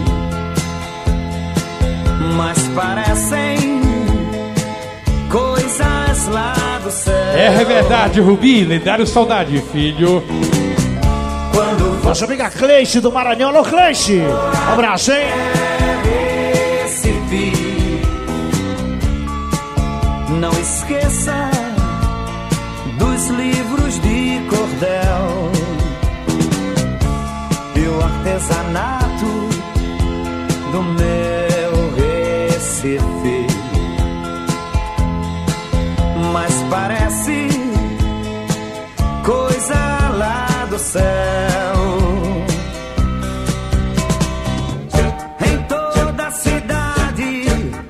Speaker 12: mas parecem coisas lá do céu.
Speaker 2: É verdade, Rubi, lendário saudade, filho.
Speaker 11: Quando nossa amiga Cleice do Maranhão. Alô, Cleice! Um abraço, hein?
Speaker 12: Recife, não esqueça dos livros de cordel e o artesanato do meu Recife, mas parece coisa lá do céu. Em toda a cidade,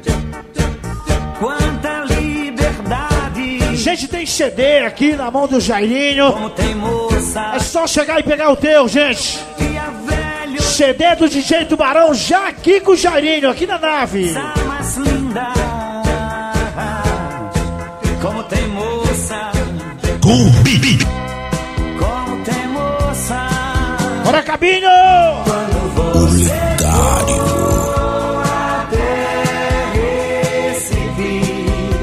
Speaker 12: quanta liberdade.
Speaker 11: Gente, tem C D aqui na mão do Jairinho.
Speaker 12: Como tem moça.
Speaker 11: É só chegar e pegar o teu, gente. C D do D J Tubarão já aqui com o Jairinho, aqui na nave.
Speaker 12: Mais linda, como tem moça.
Speaker 1: Com Bibi.
Speaker 12: Como tem moça.
Speaker 11: Bora, Cabinho!
Speaker 12: Quando
Speaker 1: o lendário.
Speaker 12: Até Recife,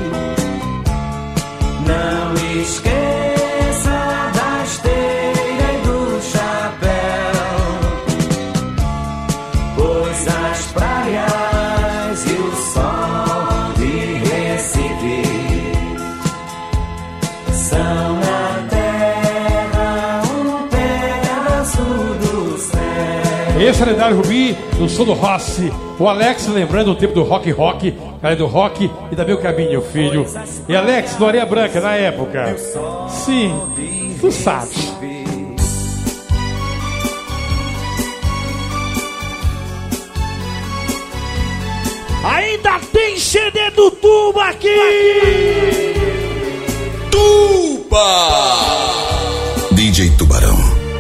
Speaker 12: não esqueça da esteira e do chapéu, pois as praias e o sol de Recife são a terra, um pedaço do céu.
Speaker 2: Esse é o lendário Rubi, do som do Rossi. O Alex lembrando o tempo do rock rock, cara do rock e também o Cabinho, filho. E Alex, do Areia Branca, na época. Sim, tu sabe.
Speaker 11: Ainda tem C D do Tuba aqui!
Speaker 1: Tuba! D J Tubarão.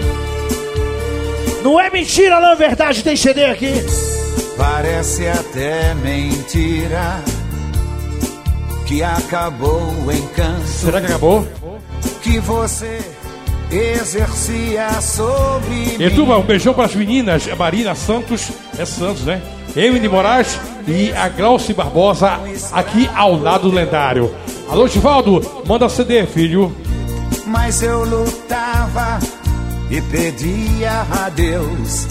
Speaker 11: Não é mentira, não é verdade, tem C D aqui.
Speaker 12: Parece até mentira que acabou o encanto.
Speaker 2: Será que acabou?
Speaker 12: Que você exercia sobre
Speaker 2: E Tuba, um beijão para as meninas. A Marina Santos, é Santos, né? Emily Moraes e a Glauci Barbosa, aqui ao lado do lendário. Alô, Givaldo, manda C D, filho.
Speaker 12: Mas eu lutava e pedia a Deus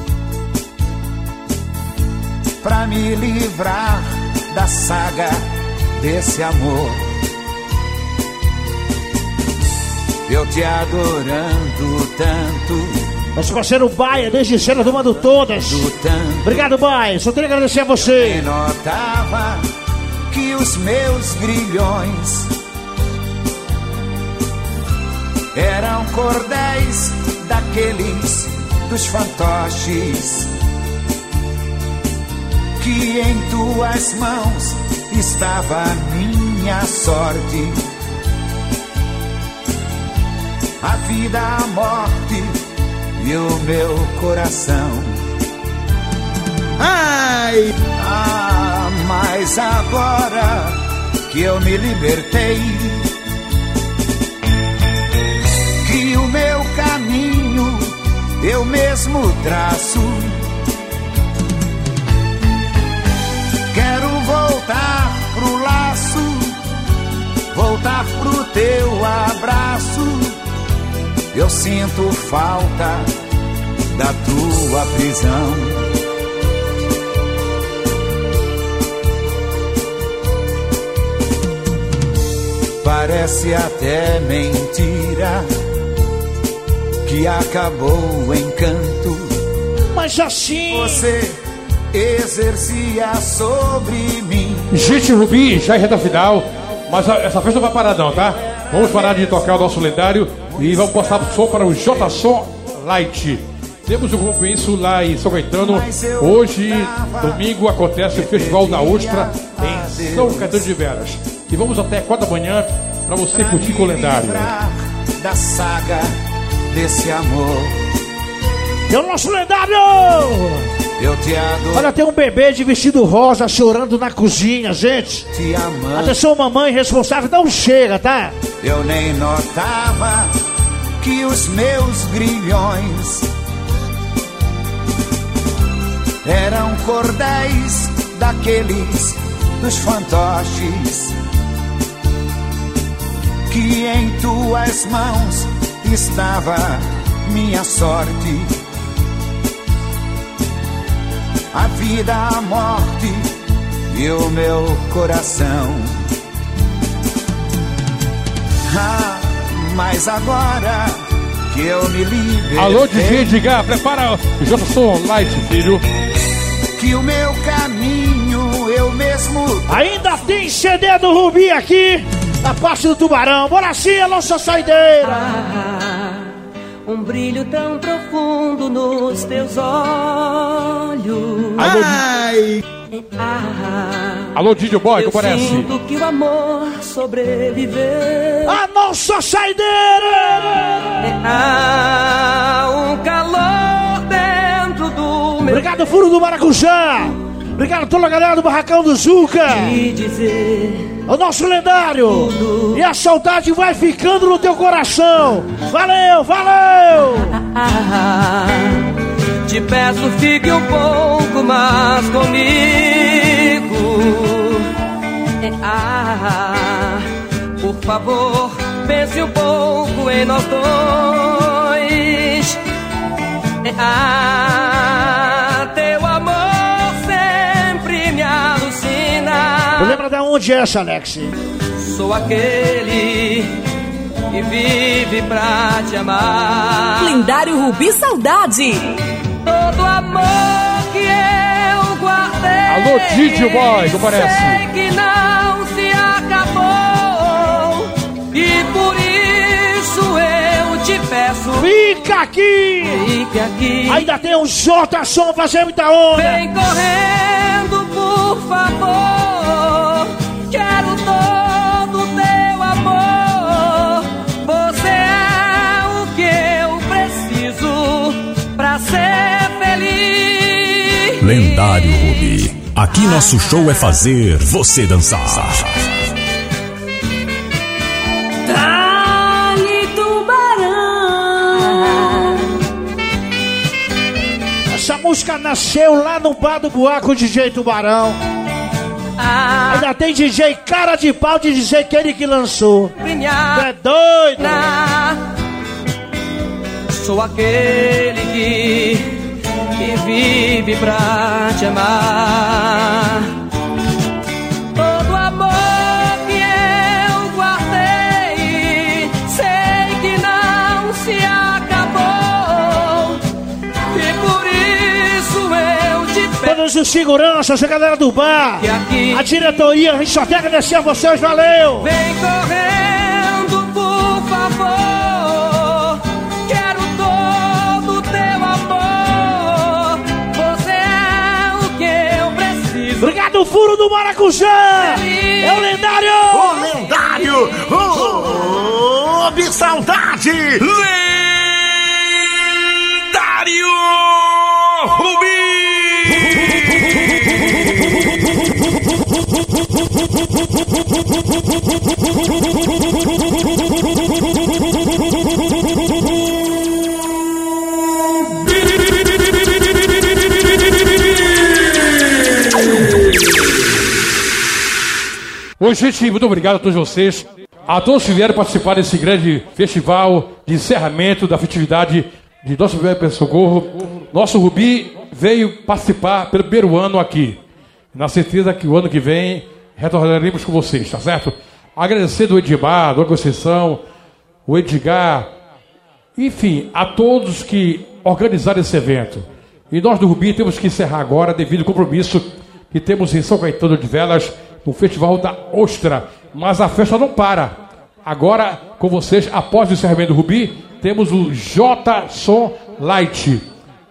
Speaker 12: pra me livrar da saga desse amor. Eu te adorando tanto.
Speaker 11: Nosso parceiro Baia, desde cedo, tomando todas. Obrigado, Baia. Só tenho que agradecer a você.
Speaker 12: E notava que os meus grilhões eram cordéis daqueles dos fantoches, que em tuas mãos estava a minha sorte, a vida, a morte e o meu coração. Ai! Ah, mas agora que eu me libertei, que o meu caminho eu mesmo traço, quero voltar pro laço, voltar pro teu abraço. Eu sinto falta da tua prisão. Parece até mentira que acabou o encanto,
Speaker 11: mas assim
Speaker 12: você exercia sobre mim.
Speaker 2: Gente, Rubi, já é reta final, mas a, essa festa não vai parar não, tá? Vamos parar de tocar o nosso lendário e vamos passar o som para o J-Som Light.
Speaker 14: Temos um compromisso lá em São Caetano. Hoje, domingo, acontece o Festival da Ostra em São Caetano de Veras. E vamos até quatro da manhã para você curtir com o lendário.
Speaker 12: Da saga desse amor.
Speaker 11: É o nosso lendário!
Speaker 12: Eu te adoro.
Speaker 11: Olha, tem um bebê de vestido rosa chorando na cozinha, gente.
Speaker 12: Te amando.
Speaker 11: Atenção, mamãe responsável, não chega, tá?
Speaker 12: Eu nem notava que os meus grilhões eram cordéis daqueles dos fantoches, que em tuas mãos estava minha sorte, a vida, a morte e o meu coração. Ah, mas agora que eu me libertei.
Speaker 14: Alô, D J Edgar, prepara o Jonathan Light, filho.
Speaker 12: Que o meu caminho eu mesmo.
Speaker 11: Ainda tem C D do Rubi aqui, na parte do Tubarão. Bora sim, a nossa saideira.
Speaker 8: Ah, um brilho tão profundo nos teus olhos.
Speaker 14: Alô,
Speaker 8: Ai. Ah,
Speaker 14: Alô, D J Boy,
Speaker 8: eu
Speaker 14: que parece?
Speaker 8: sinto que o amor sobreviveu.
Speaker 11: A nossa saideira.
Speaker 8: Ah, um calor dentro do meu.
Speaker 11: Obrigado, Furo do Maracujá. Obrigado a toda a galera do Barracão do Zuca. O nosso lendário. Tudo. E a saudade vai ficando no teu coração. Valeu, valeu.
Speaker 8: Ah, te peço, fique um pouco mais comigo. Ah, por favor, pense um pouco em nós dois. Ah, teu amor sempre me alucina.
Speaker 11: Lembra de onde é essa, Alex?
Speaker 8: Sou aquele que vive pra te amar.
Speaker 5: Lendário Rubi Saudade.
Speaker 8: Todo amor que eu guardei.
Speaker 14: Alô, D J Boy, que parece?
Speaker 8: Sei que não se acabou. E por isso eu te peço.
Speaker 11: Fica aqui.
Speaker 8: Fique aqui.
Speaker 11: Ainda tem um J Som fazendo muita onda.
Speaker 8: Vem correndo, por favor. Quero todo teu amor. Você é o que eu preciso pra ser feliz.
Speaker 1: Lendário Rubi. Aqui nosso show é fazer você dançar.
Speaker 5: Dali Tubarão.
Speaker 11: Essa música nasceu lá no bar do Buaco, D J Tubarão.
Speaker 8: Ah,
Speaker 11: ainda tem D J cara de pau de dizer que ele que lançou.
Speaker 8: Minha
Speaker 11: é doido.
Speaker 8: Sou aquele que, que vive pra te amar. Todo amor que eu guardei, sei que não se acabou. E por isso eu te peço.
Speaker 11: Todos os seguranças, a galera do bar, a diretoria, a gente só quer agradecer a vocês, valeu!
Speaker 8: Vem correndo, por favor. Quero todo teu amor. Você é o que eu preciso.
Speaker 11: Obrigado, Furo do Maracujá! É o lendário!
Speaker 4: O lendário! Oh, de saudade! Lendário Rubi!
Speaker 14: Oi, gente, muito obrigado a todos vocês. A todos que vieram participar desse grande festival de encerramento da festividade de nosso Bebê Socorro. Nosso Rubi veio participar pelo primeiro ano aqui. Na certeza que o ano que vem retornaremos com vocês, tá certo? Agradecer do Edmar, do Conceição, o Edgar, enfim, a todos que organizaram esse evento. E nós do Rubi temos que encerrar agora devido ao compromisso que temos em São Caetano de Velas, no Festival da Ostra. Mas a festa não para. Agora, com vocês, após o encerramento do Rubi, temos o J Som Light.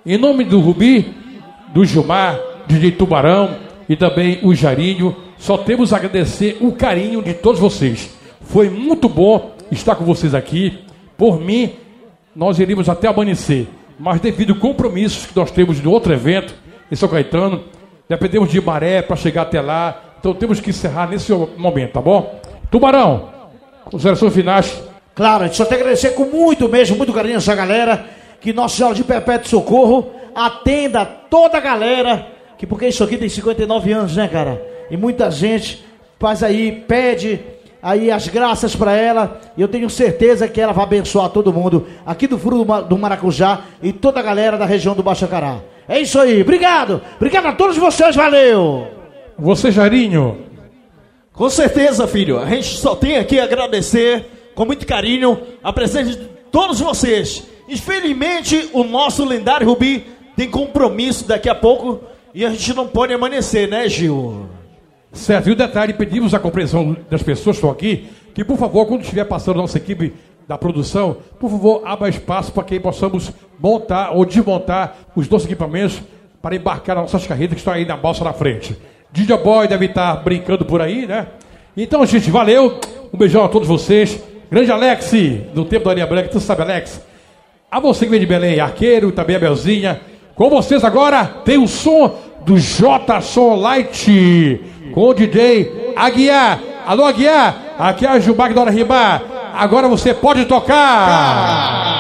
Speaker 14: Em nome do Rubi, do Gilmar, D J Tubarão e também o Jarinho, só temos a agradecer o carinho de todos vocês. Foi muito bom estar com vocês aqui. Por mim, nós iríamos até amanhecer, mas devido a compromissos que nós temos no outro evento, em São Caetano, dependemos de maré para chegar até lá, então temos que encerrar nesse momento, tá bom? Tubarão, considerações finais.
Speaker 11: Claro, a gente só tem que agradecer com muito mesmo, muito carinho essa galera, que Nossa Senhora de Perpétuo Socorro atenda toda a galera, que porque isso aqui tem cinquenta e nove anos, né, cara? E muita gente faz aí, pede aí as graças pra ela, e eu tenho certeza que ela vai abençoar todo mundo aqui do Furo do Maracujá e toda a galera da região do Baixacará. É isso aí, obrigado, obrigado a todos vocês, valeu!
Speaker 14: Você, Jarinho?
Speaker 4: Com certeza, filho, a gente só tem aqui a agradecer com muito carinho a presença de todos vocês. Infelizmente, o nosso lendário Rubi tem compromisso daqui a pouco e a gente não pode amanhecer, né, Gil?
Speaker 14: Certo, e o detalhe, pedimos a compreensão das pessoas que estão aqui, que por favor, quando estiver passando a nossa equipe da produção, por favor, abra espaço para que possamos montar ou desmontar os nossos equipamentos para embarcar nas nossas carretas que estão aí na balsa na frente. D J Boy deve estar brincando por aí, né? Então, gente, valeu, um beijão a todos vocês. Grande Alex, do tempo da Areia Branca, tu sabe, Alex? A você que vem de Belém, Arqueiro, também a Belzinha. Com vocês agora, tem o som do J Som Light, com o D J Aguiar. Alô, Aguiar, aqui é a Gilmar da Hora Rimar. Agora você pode tocar.